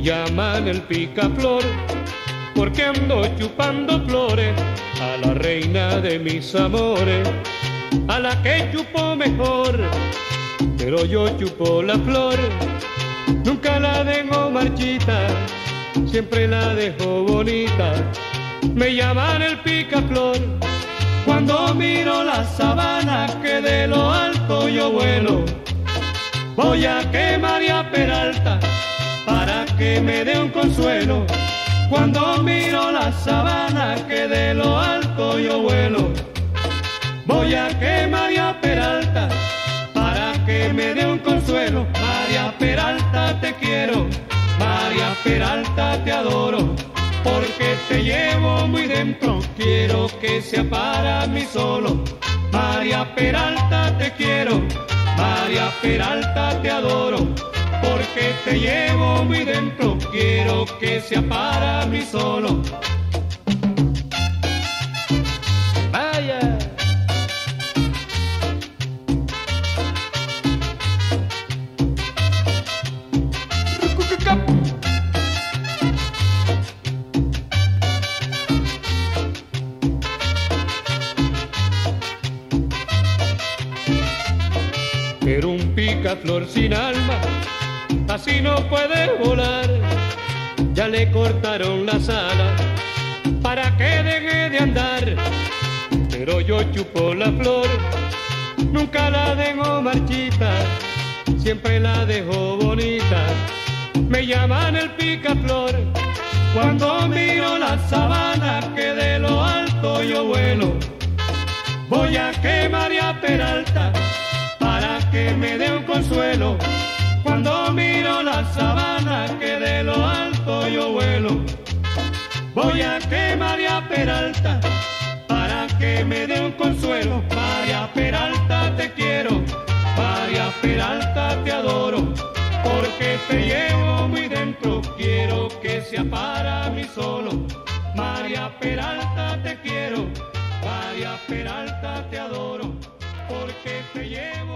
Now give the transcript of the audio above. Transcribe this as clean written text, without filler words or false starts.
llaman el picaflor, porque ando chupando flores a la reina de mis amores, a la que chupo mejor, pero yo chupo la flor, nunca la dejo marchita, siempre la dejo bonita. Me llaman el picaflor, cuando miro la sabana que de lo alto yo vuelo. Voy a que María Peralta para que me dé un consuelo. Cuando miro la sabana que de lo alto yo vuelo. Voy a que María Peralta para que me dé un consuelo. María Peralta te quiero, María Peralta te adoro, porque te llevo muy dentro, quiero que sea para mí solo. María Peralta te quiero, María Peralta te adoro, porque te llevo muy dentro, quiero que sea para mí solo. Vaya. Pero un picaflor sin alma, así no puede volar. Ya le cortaron las alas para que deje de andar. Pero yo chupo la flor, nunca la dejo marchita, siempre la dejo bonita. Me llaman el picaflor, cuando miro la sabana que de lo alto yo vuelo. Voy a que María Peralta para que me dé un consuelo. Cuando miro la sabana que de lo alto yo vuelo. Voy a que María Peralta para que me dé un consuelo. María Peralta te quiero, María Peralta te adoro, porque te llevo muy dentro, quiero que sea para mí solo. María Peralta te quiero, María Peralta te adoro, porque te llevo